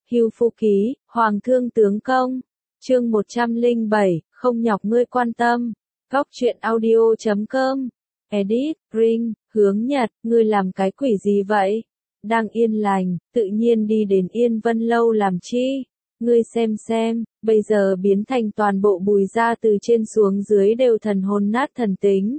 Hưu Phu Ký, Hoàng Thương Tướng Công. Chương 107, không nhọc ngươi quan tâm. Góc truyện audio.com. Edit, Ring, Hướng Nhật, ngươi làm cái quỷ gì vậy? Đang yên lành, tự nhiên đi đến Yên Vân Lâu làm chi? Ngươi xem, bây giờ biến thành toàn bộ Bùi gia từ trên xuống dưới đều thần hồn nát thần tính.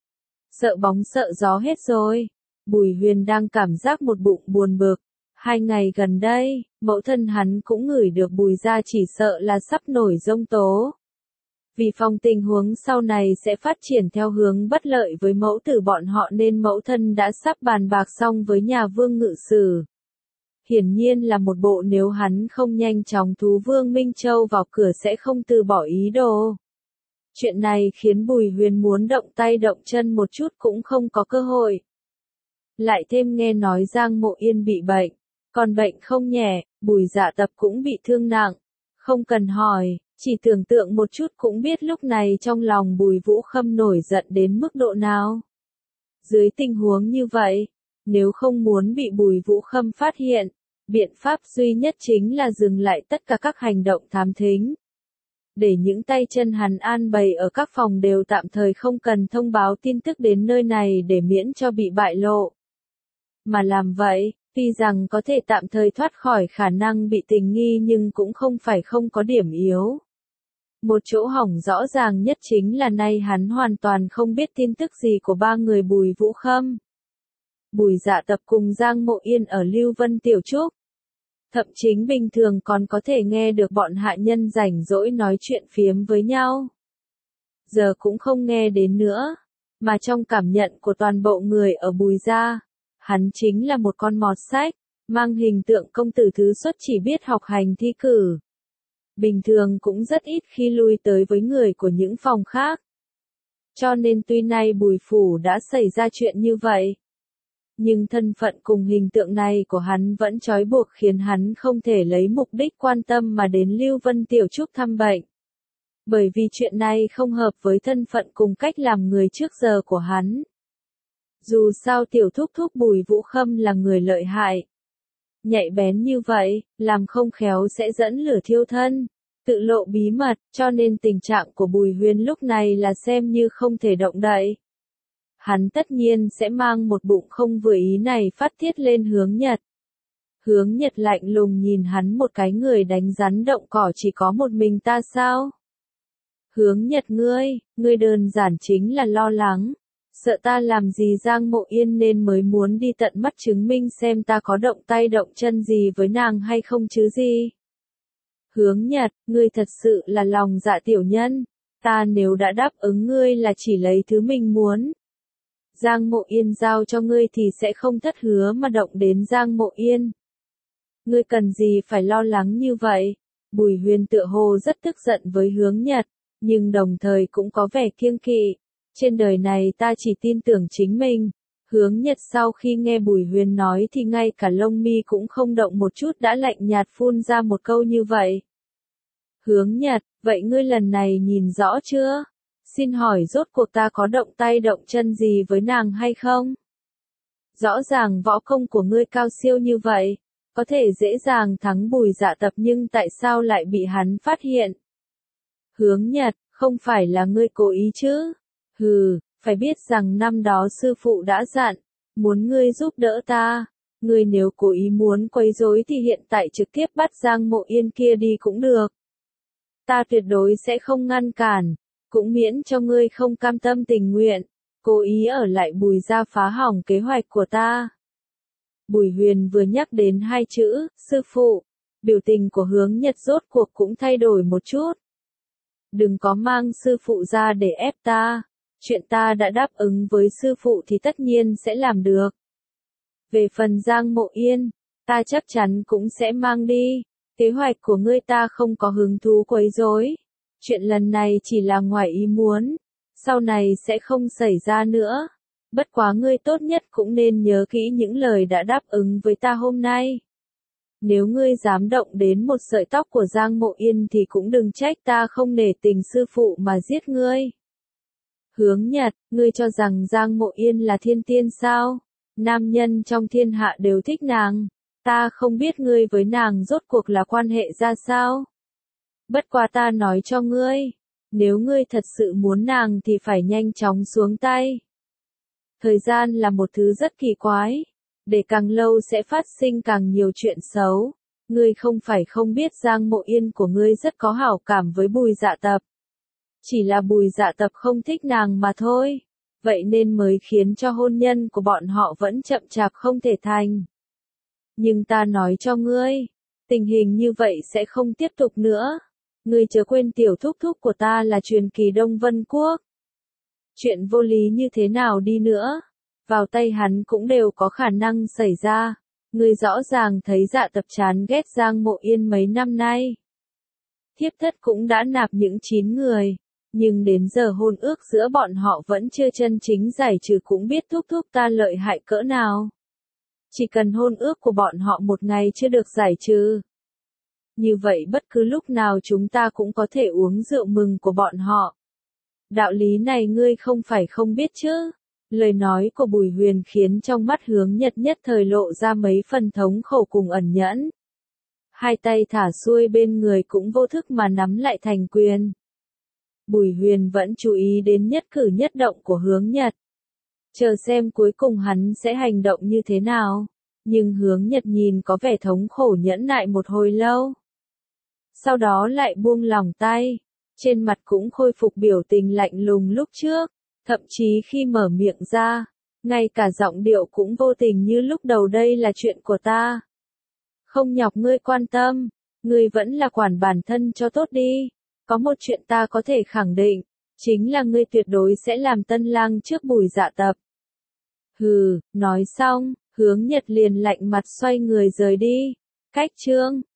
Sợ bóng sợ gió hết rồi. Bùi Huyền đang cảm giác một bụng buồn bực. 2 ngày gần đây, mẫu thân hắn cũng ngửi được Bùi gia chỉ sợ là sắp nổi giông tố. Vì phòng tình huống sau này sẽ phát triển theo hướng bất lợi với mẫu tử bọn họ nên mẫu thân đã sắp bàn bạc xong với nhà Vương Ngự Sử. Hiển nhiên là một bộ nếu hắn không nhanh chóng thú Vương Minh Châu vào cửa sẽ không từ bỏ ý đồ. Chuyện này khiến Bùi Huyền muốn động tay động chân một chút cũng không có cơ hội. Lại thêm nghe nói Giang Mộ Yên bị bệnh, còn bệnh không nhẹ, Bùi Dạ Tập cũng bị thương nặng. Không cần hỏi, chỉ tưởng tượng một chút cũng biết lúc này trong lòng Bùi Vũ Khâm nổi giận đến mức độ nào. Dưới tình huống như vậy, nếu không muốn bị Bùi Vũ Khâm phát hiện, biện pháp duy nhất chính là dừng lại tất cả các hành động thám thính. Để những tay chân hắn an bày ở các phòng đều tạm thời không cần thông báo tin tức đến nơi này để miễn cho bị bại lộ. Mà làm vậy, tuy rằng có thể tạm thời thoát khỏi khả năng bị tình nghi nhưng cũng không phải không có điểm yếu. Một chỗ hỏng rõ ràng nhất chính là nay hắn hoàn toàn không biết tin tức gì của 3 người Bùi Vũ Khâm. Bùi Dạ Tập cùng Giang Mộ Yên ở Lưu Vân Tiểu Trúc. Thậm chí bình thường còn có thể nghe được bọn hạ nhân rảnh rỗi nói chuyện phiếm với nhau. Giờ cũng không nghe đến nữa, mà trong cảm nhận của toàn bộ người ở Bùi gia, hắn chính là một con mọt sách, mang hình tượng công tử thứ xuất chỉ biết học hành thi cử. Bình thường cũng rất ít khi lui tới với người của những phòng khác. Cho nên tuy nay Bùi phủ đã xảy ra chuyện như vậy, nhưng thân phận cùng hình tượng này của hắn vẫn trói buộc khiến hắn không thể lấy mục đích quan tâm mà đến Lưu Vân Tiểu Trúc thăm bệnh. Bởi vì chuyện này không hợp với thân phận cùng cách làm người trước giờ của hắn. Dù sao tiểu thúc thúc Bùi Vũ Khâm là người lợi hại, nhạy bén như vậy, làm không khéo sẽ dẫn lửa thiêu thân, tự lộ bí mật, cho nên tình trạng của Bùi Huyền lúc này là xem như không thể động đậy. Hắn tất nhiên sẽ mang một bụng không vừa ý này phát tiết lên Hướng Nhật. Hướng Nhật lạnh lùng nhìn hắn một cái, người đánh rắn động cỏ chỉ có một mình ta sao? Hướng Nhật ngươi đơn giản chính là lo lắng. Sợ ta làm gì Giang Mộ Yên nên mới muốn đi tận mắt chứng minh xem ta có động tay động chân gì với nàng hay không chứ gì. Hướng Nhật, ngươi thật sự là lòng dạ tiểu nhân. Ta nếu đã đáp ứng ngươi là chỉ lấy thứ mình muốn. Giang Mộ Yên giao cho ngươi thì sẽ không thất hứa mà động đến Giang Mộ Yên. Ngươi cần gì phải lo lắng như vậy? Bùi Huyền tựa hồ rất tức giận với Hướng Nhật, nhưng đồng thời cũng có vẻ kiêng kỵ. Trên đời này ta chỉ tin tưởng chính mình. Hướng Nhật sau khi nghe Bùi Huyền nói thì ngay cả lông mi cũng không động một chút đã lạnh nhạt phun ra một câu như vậy. Hướng Nhật, vậy ngươi lần này nhìn rõ chưa? Xin hỏi rốt cuộc ta có động tay động chân gì với nàng hay không? Rõ ràng võ công của ngươi cao siêu như vậy, có thể dễ dàng thắng Bùi Dạ Tập nhưng tại sao lại bị hắn phát hiện? Hướng Nhật, không phải là ngươi cố ý chứ? Hừ, phải biết rằng năm đó sư phụ đã dặn, muốn ngươi giúp đỡ ta. Ngươi nếu cố ý muốn quấy rối thì hiện tại trực tiếp bắt Giang Mộ Yên kia đi cũng được. Ta tuyệt đối sẽ không ngăn cản, cũng miễn cho ngươi không cam tâm tình nguyện, cố ý ở lại Bùi gia phá hỏng kế hoạch của ta. Bùi Huyền vừa nhắc đến 2 chữ, sư phụ, biểu tình của Hướng Nhật rốt cuộc cũng thay đổi một chút. Đừng có mang sư phụ ra để ép ta. Chuyện ta đã đáp ứng với sư phụ thì tất nhiên sẽ làm được. Về phần Giang Mộ Yên, ta chắc chắn cũng sẽ mang đi. Kế hoạch của ngươi ta không có hứng thú quấy rối. Chuyện lần này chỉ là ngoài ý muốn. Sau này sẽ không xảy ra nữa. Bất quá ngươi tốt nhất cũng nên nhớ kỹ những lời đã đáp ứng với ta hôm nay. Nếu ngươi dám động đến một sợi tóc của Giang Mộ Yên thì cũng đừng trách ta không nể tình sư phụ mà giết ngươi. Hướng Nhật, ngươi cho rằng Giang Mộ Yên là thiên tiên sao? Nam nhân trong thiên hạ đều thích nàng. Ta không biết ngươi với nàng rốt cuộc là quan hệ ra sao. Bất quá ta nói cho ngươi, nếu ngươi thật sự muốn nàng thì phải nhanh chóng xuống tay. Thời gian là một thứ rất kỳ quái, để càng lâu sẽ phát sinh càng nhiều chuyện xấu. Ngươi không phải không biết Giang Mộ Yên của ngươi rất có hảo cảm với Bùi Dạ Tập. Chỉ là Bùi Dạ Tập không thích nàng mà thôi. Vậy nên mới khiến cho hôn nhân của bọn họ vẫn chậm chạp không thể thành. Nhưng ta nói cho ngươi, tình hình như vậy sẽ không tiếp tục nữa. Ngươi chớ quên tiểu thúc thúc của ta là truyền kỳ Đông Vân Quốc. Chuyện vô lý như thế nào đi nữa, vào tay hắn cũng đều có khả năng xảy ra. Ngươi rõ ràng thấy Dạ Tập chán ghét Giang Mộ Yên mấy năm nay. Thiếp thất cũng đã nạp những 9 người, nhưng đến giờ hôn ước giữa bọn họ vẫn chưa chân chính giải trừ, cũng biết thúc thúc ta lợi hại cỡ nào. Chỉ cần hôn ước của bọn họ một ngày chưa được giải trừ, như vậy bất cứ lúc nào chúng ta cũng có thể uống rượu mừng của bọn họ. Đạo lý này ngươi không phải không biết chứ. Lời nói của Bùi Huyền khiến trong mắt Hướng Nhật nhất thời lộ ra mấy phần thống khổ cùng ẩn nhẫn. Hai tay thả xuôi bên người cũng vô thức mà nắm lại thành quyền. Bùi Huyền vẫn chú ý đến nhất cử nhất động của Hướng Nhật. Chờ xem cuối cùng hắn sẽ hành động như thế nào. Nhưng Hướng Nhật nhìn có vẻ thống khổ nhẫn nại một hồi lâu. Sau đó lại buông lỏng tay. Trên mặt cũng khôi phục biểu tình lạnh lùng lúc trước. Thậm chí khi mở miệng ra, ngay cả giọng điệu cũng vô tình như lúc đầu, đây là chuyện của ta. Không nhọc ngươi quan tâm, ngươi vẫn là quản bản thân cho tốt đi. Có một chuyện ta có thể khẳng định, chính là ngươi tuyệt đối sẽ làm tân lang trước Bùi Dạ Tập. Hừ, nói xong, Hướng Nhật liền lạnh mặt xoay người rời đi. Cách chương